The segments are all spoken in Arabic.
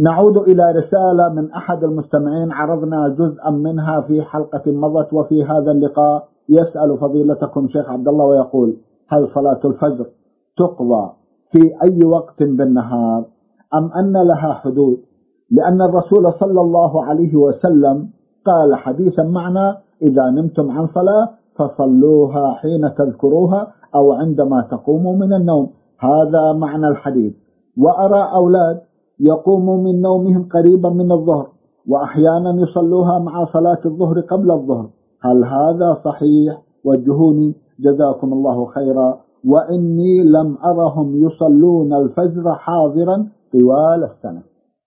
نعود إلى رسالة من أحد المستمعين، عرضنا جزءا منها في حلقة مضت، وفي هذا اللقاء يسأل فضيلتكم شيخ عبد الله ويقول: هل صلاة الفجر تقضى في أي وقت بالنهار أم أن لها حدود؟ لأن الرسول صلى الله عليه وسلم قال حديثا معنا: إذا نمتم عن صلاة فصلوها حين تذكروها أو عندما تقوموا من النوم. هذا معنى الحديث. وأرى أولاد يقوموا من نومهم قريبا من الظهر، وأحيانا يصلوها مع صلاة الظهر قبل الظهر، هل هذا صحيح؟ وجهوني جزاكم الله خيرا، وإني لم أرهم يصلون الفجر حاضرا طوال السنة.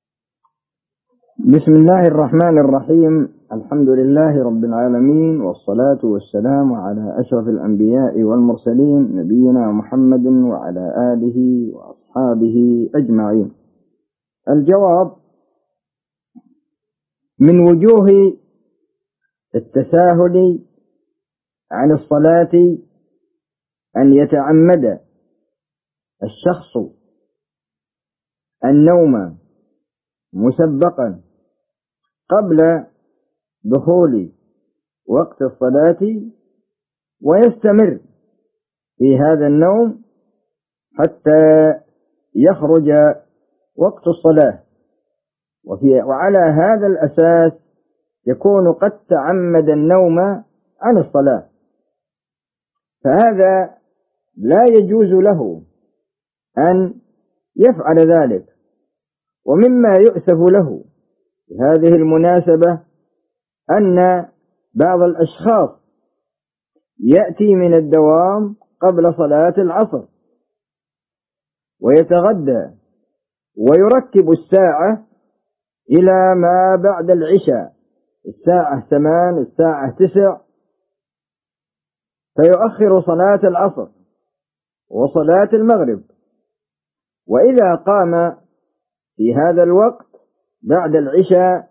بسم الله الرحمن الرحيم. الحمد لله رب العالمين، والصلاة والسلام على أشرف الأنبياء والمرسلين، نبينا محمد وعلى آله وأصحابه أجمعين. الجواب: من وجوه التساهل عن الصلاة أن يتعمد الشخص النوم مسبقا قبل دخول وقت الصلاة ويستمر في هذا النوم حتى يخرج وقت الصلاة، وعلى هذا الأساس يكون قد تعمد النوم عن الصلاة، فهذا لا يجوز له أن يفعل ذلك. ومما يؤسف له في هذه المناسبة أن بعض الأشخاص يأتي من الدوام قبل صلاة العصر ويتغدى ويركب الساعة إلى ما بعد العشاء، الساعة 8 الساعة 9، فيؤخر صلاة العصر وصلاة المغرب، وإذا قام في هذا الوقت بعد العشاء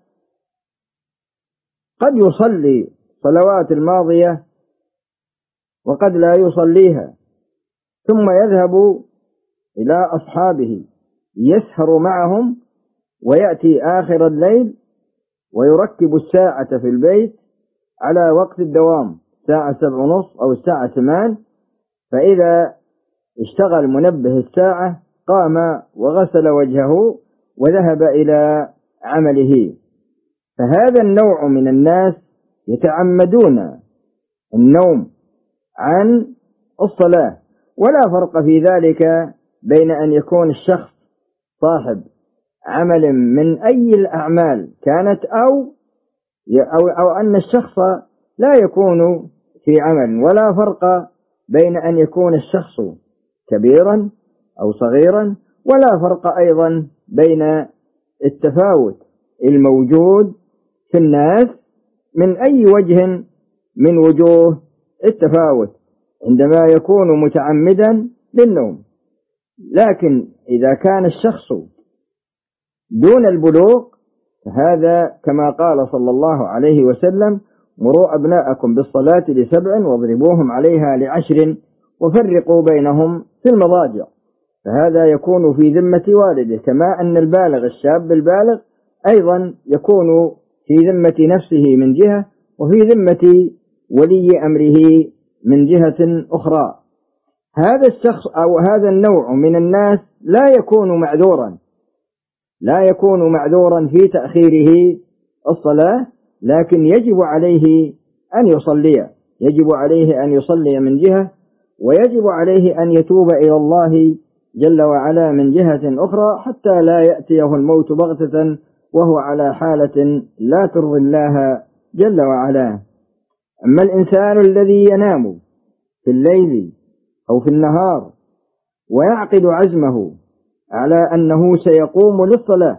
قد يصلي صلوات الماضية وقد لا يصليها، ثم يذهب إلى أصحابه يسهر معهم ويأتي آخر الليل ويركب الساعة في البيت على وقت الدوام، الساعة 7:30 أو الساعة 8، فإذا اشتغل منبه الساعة قام وغسل وجهه وذهب إلى عمله. فهذا النوع من الناس يتعمدون النوم عن الصلاة، ولا فرق في ذلك بين أن يكون الشخص صاحب عمل من أي الأعمال كانت أو أن الشخص لا يكون في عمل، ولا فرق بين أن يكون الشخص كبيرا أو صغيرا، ولا فرق أيضا بين التفاوت الموجود في الناس من أي وجه من وجوه التفاوت عندما يكون متعمدا للنوم. لكن إذا كان الشخص دون البلوغ فهذا كما قال صلى الله عليه وسلم: مروا أبناءكم بالصلاة ل7 واضربوهم عليها ل10 وفرقوا بينهم في المضاجع. فهذا يكون في ذمة والده، كما أن البالغ الشاب البالغ أيضا يكون في ذمة نفسه من جهة، وفي ذمة ولي أمره من جهة أخرى. هذا الشخص أو هذا النوع من الناس لا يكون معذورا في تأخيره الصلاة، لكن يجب عليه أن يصلي من جهة، ويجب عليه أن يتوب إلى الله جل وعلا من جهة أخرى، حتى لا يأتيه الموت بغتة وهو على حالة لا ترضي الله جل وعلا. أما الإنسان الذي ينام في الليل أو في النهار ويعقد عزمه على أنه سيقوم للصلاة،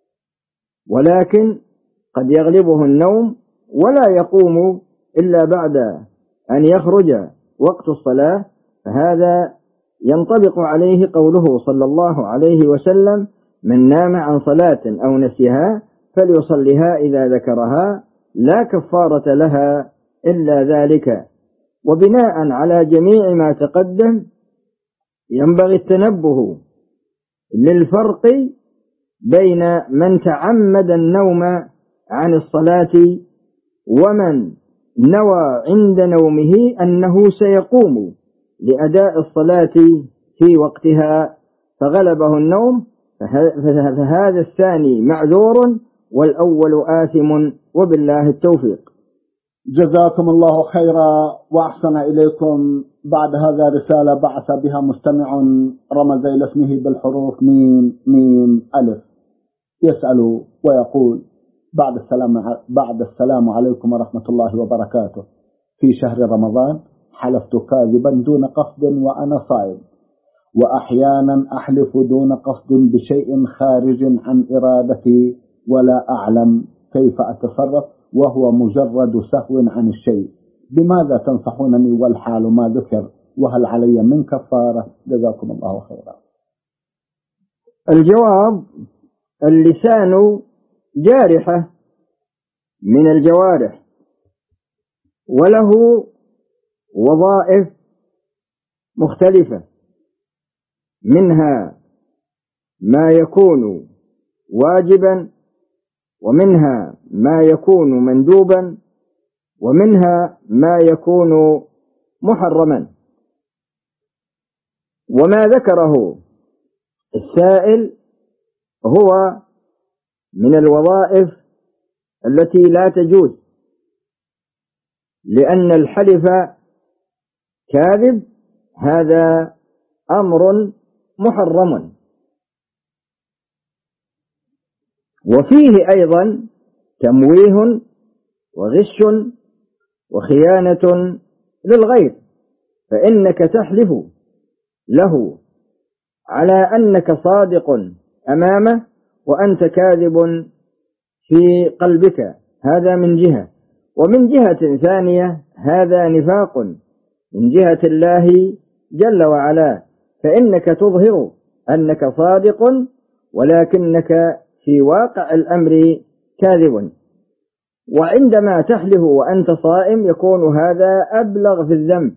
ولكن قد يغلبه النوم ولا يقوم إلا بعد أن يخرج وقت الصلاة، فهذا ينطبق عليه قوله صلى الله عليه وسلم: من نام عن صلاة أو نسيها فليصلها إذا ذكرها، لا كفارة لها إلا ذلك. وبناء على جميع ما تقدم ينبغي التنبه للفرق بين من تعمد النوم عن الصلاة ومن نوى عند نومه أنه سيقوم لأداء الصلاة في وقتها فغلبه النوم، فهذا الثاني معذور والأول آثم، وبالله التوفيق. جزاكم الله خيرا وأحسن إليكم. بعد هذا رسالة بعث بها مستمع رمز إلى اسمه بالحروف ميم ميم ألف، يسأل ويقول: بعد السلام عليكم ورحمة الله وبركاته. في شهر رمضان حلفت كاذبا دون قصد وأنا صائم، وأحيانا أحلف دون قصد بشيء خارج عن إرادتي ولا أعلم كيف أتصرف وهو مجرد سهو عن الشيء. بماذا تنصحونني والحال ما ذكر، وهل علي من كفارة؟ جزاكم الله خيرا. الجواب: اللسان جارحة من الجوارح، وله وظائف مختلفة، منها ما يكون واجبا، ومنها ما يكون مندوبا، ومنها ما يكون محرما. وما ذكره السائل هو من الوظائف التي لا تجوز، لأن الحلف كاذب هذا أمر محرم. وفيه أيضا تمويه وغش وخيانة للغير، فإنك تحلف له على أنك صادق أمامه وأنت كاذب في قلبك، هذا من جهة. ومن جهة ثانية هذا نفاق من جهة الله جل وعلا، فإنك تظهر أنك صادق ولكنك في واقع الأمر كاذب. وعندما تحلف وأنت صائم يكون هذا أبلغ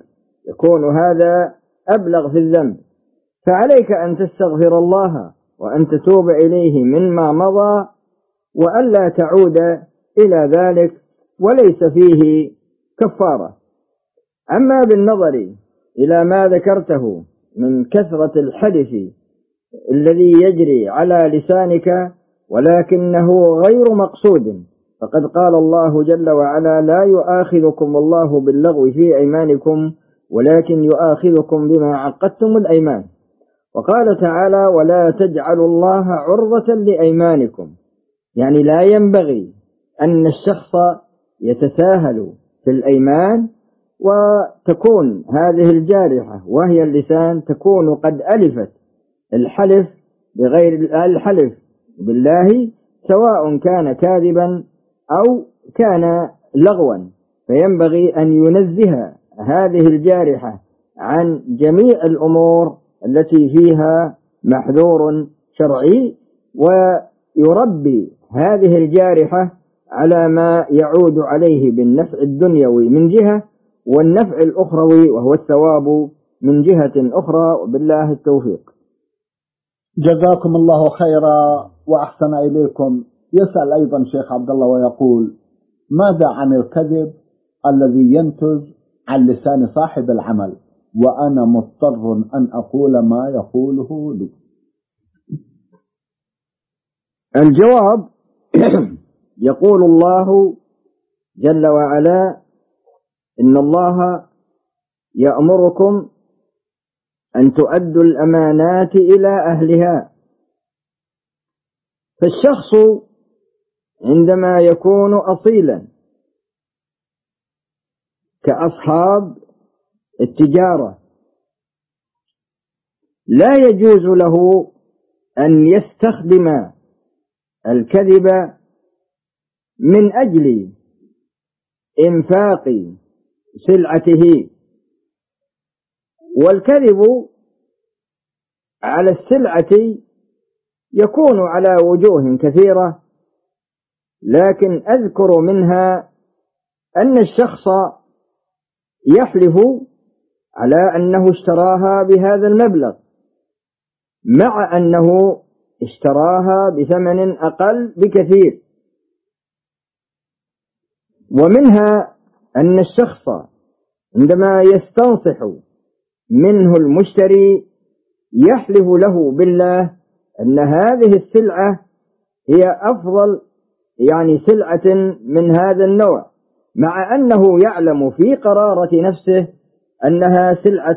في الذنب، فعليك أن تستغفر الله وأن تتوب إليه مما مضى وألا تعود إلى ذلك، وليس فيه كفارة. أما بالنظر إلى ما ذكرته من كثرة الحلف الذي يجري على لسانك ولكنه غير مقصود، فقد قال الله جل وعلا: لا يؤاخذكم الله باللغو في أيمانكم ولكن يؤاخذكم بما عقدتم الأيمان. وقال تعالى: ولا تجعلوا الله عرضة لأيمانكم، يعني لا ينبغي أن الشخص يتساهل في الأيمان، وتكون هذه الجارحة وهي اللسان تكون قد ألفت الحلف بغير الحلف بالله، سواء كان كاذبا أو كان لغوا، فينبغي أن ينزه هذه الجارحة عن جميع الأمور التي فيها محذور شرعي، ويربي هذه الجارحة على ما يعود عليه بالنفع الدنيوي من جهة، والنفع الأخروي وهو الثواب من جهة أخرى، وبالله التوفيق. جزاكم الله خيرا وأحسن إليكم. يسأل أيضا شيخ عبد الله ويقول: ماذا عن الكذب الذي ينتج عن لسان صاحب العمل وأنا مضطر أن أقول ما يقوله لي؟ الجواب: يقول الله جل وعلا: إن الله يأمركم أن تؤدوا الأمانات إلى أهلها. فالشخص عندما يكون أصيلا كأصحاب التجارة لا يجوز له أن يستخدم الكذب من أجل إنفاق سلعته. والكذب على السلعة يكون على وجوه كثيرة، لكن أذكر منها أن الشخص يحلف على أنه اشتراها بهذا المبلغ، مع أنه اشتراها بثمن أقل بكثير. ومنها أن الشخص عندما يستنصح منه المشتري يحلف له بالله أن هذه السلعة هي أفضل سلعة من هذا النوع، مع أنه يعلم في قرارة نفسه أنها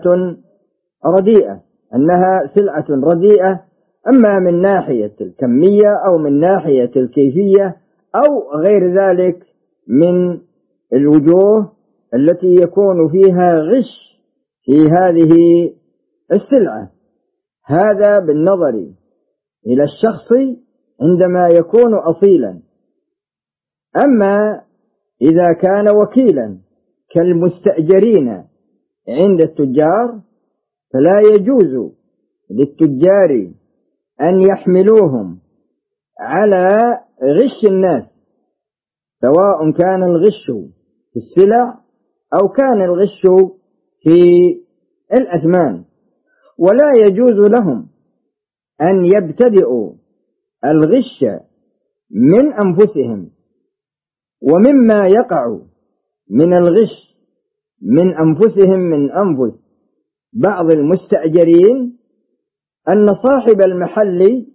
سلعة رديئة، أما من ناحية الكمية أو من ناحية الكيفية أو غير ذلك من الوجوه التي يكون فيها غش في هذه السلعة. هذا بالنظر إلى الشخص عندما يكون أصيلا. أما إذا كان وكيلا كالمستأجرين عند التجار فلا يجوز للتجار أن يحملوهم على غش الناس، سواء كان الغش في السلع أو كان الغش في الأثمان. ولا يجوز لهم أن يبتدئوا الغش من أنفسهم. ومما يقع من الغش من أنفسهم من أنفس بعض المستأجرين أن صاحب المحل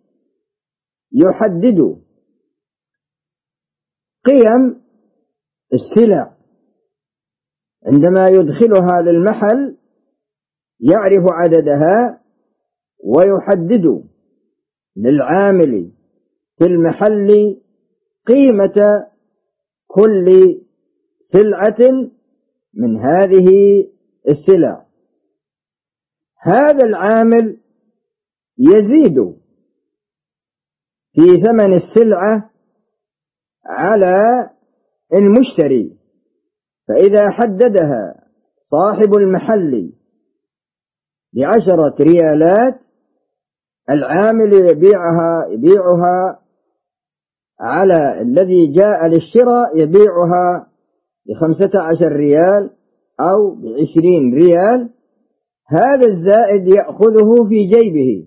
يحدد قيم السلع عندما يدخلها للمحل، يعرف عددها ويحدد للعامل في المحل قيمة كل سلعة من هذه السلع. هذا العامل يزيد في ثمن السلعة على المشتري، فإذا حددها صاحب المحل ب10 ريالات العامل يبيعها على الذي جاء للشراء يبيعها ب15 ريال أو ب20 ريال. هذا الزائد يأخذه في جيبه،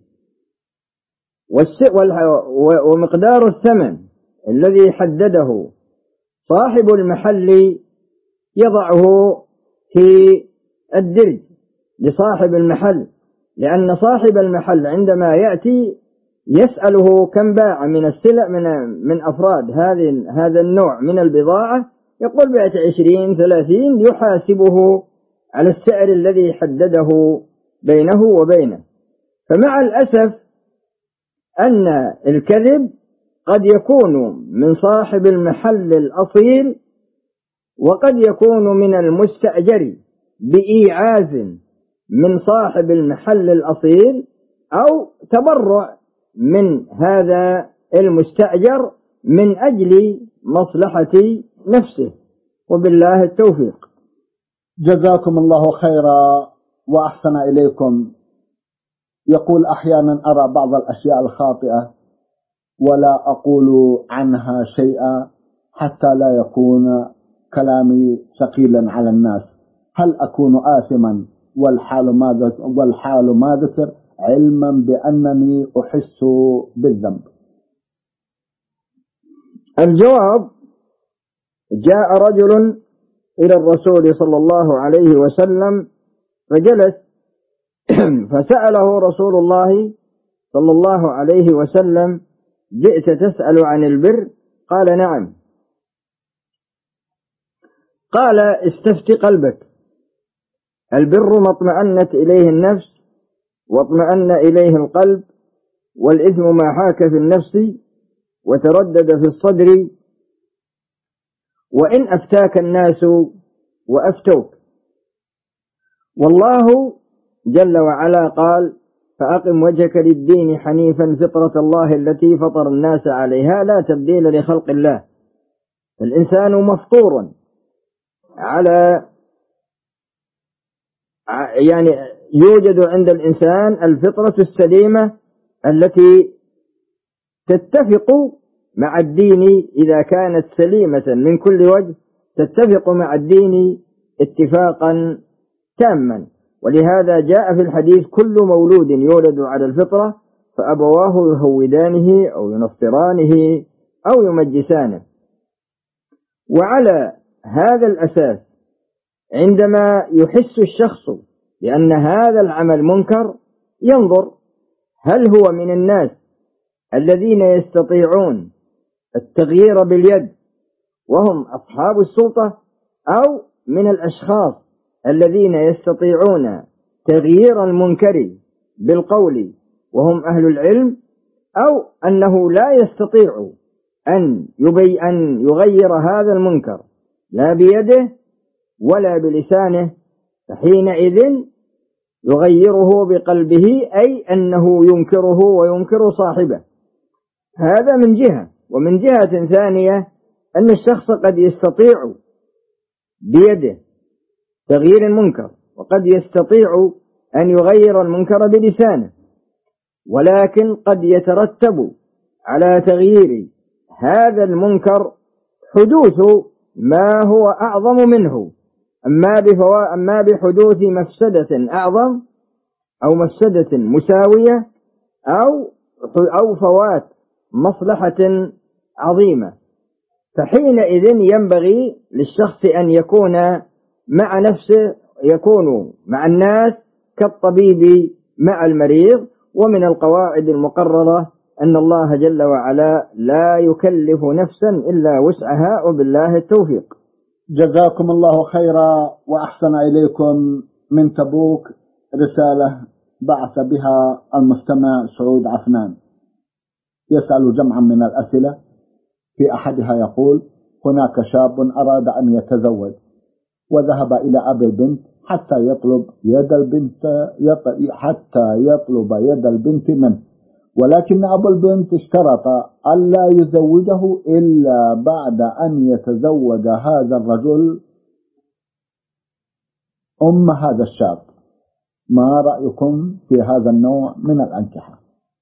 ومقدار الثمن الذي حدده صاحب المحل يضعه في الدرج لصاحب المحل، لأن صاحب المحل عندما يأتي يسأله كم باع من السلع من أفراد هذا النوع من البضاعة، يقول بعت 20-30، يحاسبه على السعر الذي حدده بينه وبينه. فمع الأسف أن الكذب قد يكون من صاحب المحل الأصيل، وقد يكون من المستأجر بإيعاز من صاحب المحل الأصيل، أو تبرع من هذا المستأجر من أجل مصلحة نفسه. وبالله التوفيق. جزاكم الله خيرا وأحسن إليكم. يقول أحيانا أرى بعض الأشياء الخاطئة ولا أقول عنها شيئا حتى لا يكون كلامي ثقيلا على الناس. هل أكون آثما والحال ما ذكر علما بأنني أحس بالذنب؟ الجواب: جاء رجل إلى الرسول صلى الله عليه وسلم فجلس فسأله رسول الله صلى الله عليه وسلم: جئت تسأل عن البر؟ قال: نعم. قال: استفت قلبك. البر ما اطمأنت إليه النفس واطمأن إليه القلب، والإثم ما حاك في النفس وتردد في الصدر، وإن أفتاك الناس وأفتوك. والله جل وعلا قال: فأقم وجهك للدين حنيفا فطرة الله التي فطر الناس عليها لا تبديل لخلق الله. الإنسان مفطور على يوجد عند الإنسان الفطرة السليمة التي تتفق مع الدين إذا كانت سليمة من كل وجه، تتفق مع الدين اتفاقا تاما. ولهذا جاء في الحديث: كل مولود يولد على الفطرة فأبواه يهودانه أو ينصرانه أو يمجسانه. وعلى هذا الأساس عندما يحس الشخص بأن هذا العمل منكر ينظر هل هو من الناس الذين يستطيعون التغيير باليد وهم أصحاب السلطة، أو من الأشخاص الذين يستطيعون تغيير المنكر بالقول وهم أهل العلم، أو أنه لا يستطيع أن يغير هذا المنكر لا بيده ولا بلسانه، فحينئذ يغيره بقلبه، أي أنه ينكره وينكر صاحبه. هذا من جهة. ومن جهة ثانية أن الشخص قد يستطيع بيده تغيير المنكر، وقد يستطيع أن يغير المنكر بلسانه، ولكن قد يترتب على تغيير هذا المنكر حدوث ما هو أعظم منه، أما بحدوث مفسدة أعظم أو مفسدة مساوية أو فوات مصلحة عظيمة. فحينئذ ينبغي للشخص أن يكون مع نفسه، يكون مع الناس كالطبيب مع المريض. ومن القواعد المقررة أن الله جل وعلا لا يكلف نفسا إلا وسعها، وبالله التوفيق. جزاكم الله خيرا وأحسن إليكم. من تبوك رسالة بعث بها المستمع سعود عفنان، يسأل جمعا من الأسئلة. في أحدها يقول: هناك شاب أراد أن يتزوج وذهب إلى أبي البنت حتى يطلب يد البنت منه، ولكن أبو البنت اشترط ألا يزوجه إلا بعد أن يتزوج هذا الرجل هذا الشاب. ما رأيكم في هذا النوع من الأنكحة؟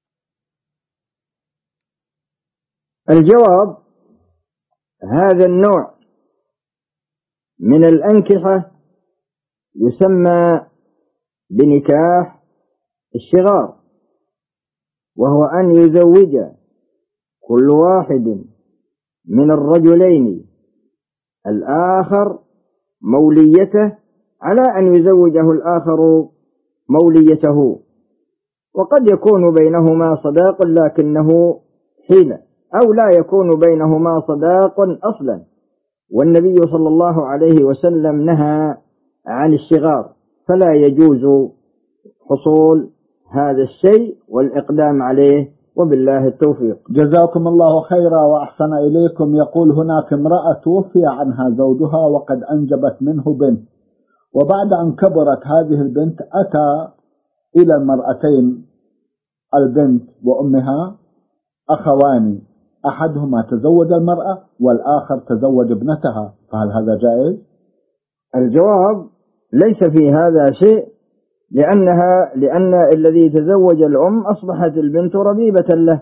الجواب: هذا النوع من الأنكحة يسمى بنكاح الشغار، وهو أن يزوج كل واحد من الرجلين الآخر موليته على أن يزوجه الآخر موليته، وقد يكون بينهما صداق لكنه حيلة، أو لا يكون بينهما صداق أصلا. والنبي صلى الله عليه وسلم نهى عن الشغار، فلا يجوز حصول هذا الشيء والإقدام عليه، وبالله التوفيق. جزاكم الله خيرا وأحسن إليكم. يقول: هناك امرأة توفي عنها زوجها وقد أنجبت منه بنت، وبعد أن كبرت هذه البنت أتى إلى المرأتين البنت وأمها أخوان، أحدهما تزوج المرأة والآخر تزوج ابنتها، فهل هذا جائز؟ الجواب: ليس في هذا شيء، لأن الذي تزوج الأم أصبحت البنت ربيبة له،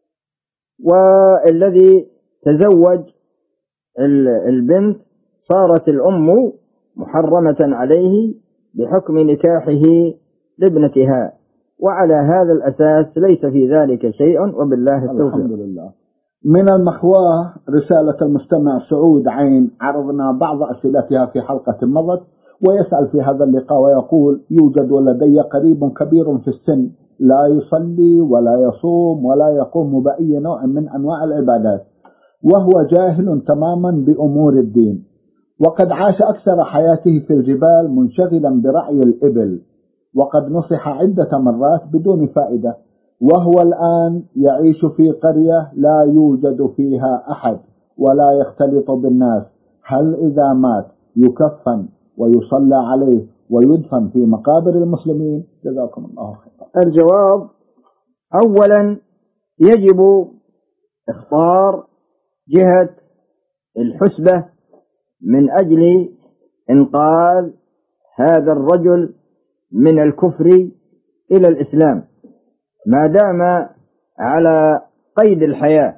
والذي تزوج البنت صارت الأم محرمة عليه بحكم نكاحه لابنتها، وعلى هذا الأساس ليس في ذلك شيء، وبالله التوفيق. الحمد لله. من المخواه رسالة المستمع سعود عين، عرضنا بعض أسئلتها في حلقة مضت، ويسأل في هذا اللقاء ويقول: يوجد لدي قريب كبير في السن لا يصلي ولا يصوم ولا يقوم بأي نوع من أنواع العبادات، وهو جاهل تماما بأمور الدين، وقد عاش أكثر حياته في الجبال منشغلا برعي الإبل، وقد نصح عدة مرات بدون فائدة، وهو الآن يعيش في قرية لا يوجد فيها أحد ولا يختلط بالناس. هل إذا مات يكفن ويصلى عليه ويدفن في مقابر المسلمين؟ جزاكم الله خيرا. الجواب: أولا يجب اختار جهة الحسبة من أجل إنقاذ هذا الرجل من الكفر إلى الإسلام ما دام على قيد الحياة،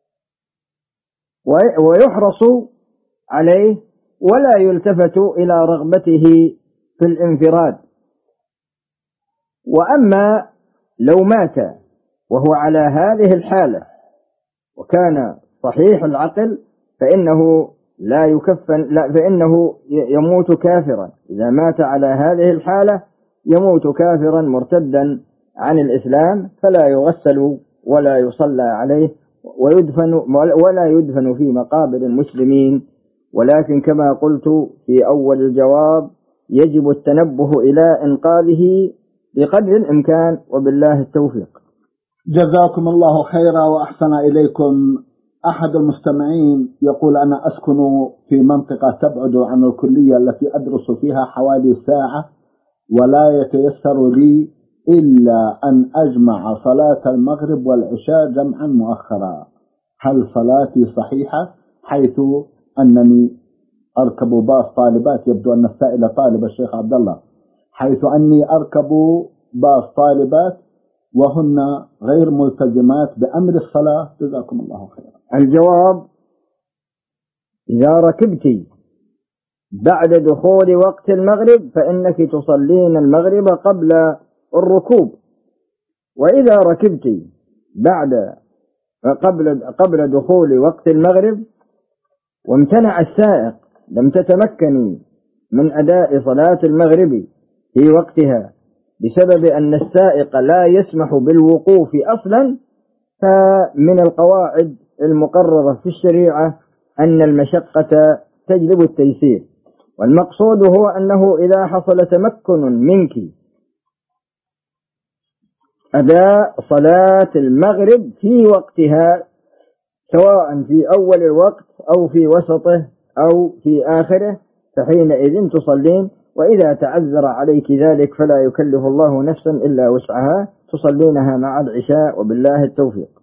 ويحرص عليه ولا يلتفت إلى رغبته في الانفراد. وأما لو مات وهو على هذه الحالة وكان صحيح العقل فإنه لا يكفن، فإنه يموت كافرا. إذا مات على هذه الحالة يموت كافرا مرتدا عن الإسلام، فلا يغسل ولا يصلى عليه ولا يدفن في مقابر المسلمين. ولكن كما قلت في أول الجواب يجب التنبه إلى إنقاذه بقدر الإمكان، وبالله التوفيق. جزاكم الله خيرا وأحسن إليكم. أحد المستمعين يقول: أنا أسكن في منطقة تبعد عن الكلية التي أدرس فيها حوالي ساعة، ولا يتيسر لي إلا أن أجمع صلاة المغرب والعشاء جمعا مؤخرا. هل صلاتي صحيحة؟ حيث أنني أركب باص طالبات، يبدو أن السائل طالب الشيخ عبد الله، حيث أني أركب باص طالبات وهن غير ملتزمات بأمر الصلاة. جزاكم الله خيرا. الجواب: إذا ركبت بعد دخول وقت المغرب فإنك تصلين المغرب قبل الركوب، وإذا ركبت قبل دخول وقت المغرب وامتنع السائق لم تتمكني من أداء صلاة المغرب في وقتها بسبب أن السائق لا يسمح بالوقوف أصلا، فمن القواعد المقررة في الشريعة أن المشقة تجلب التيسير، والمقصود هو أنه إذا حصل تمكن منك أداء صلاة المغرب في وقتها سواء في أول الوقت أو في وسطه أو في آخره، فحينئذ تصلين. وإذا تعذر عليك ذلك فلا يكلف الله نفسا إلا وسعها، تصلينها مع العشاء، وبالله التوفيق.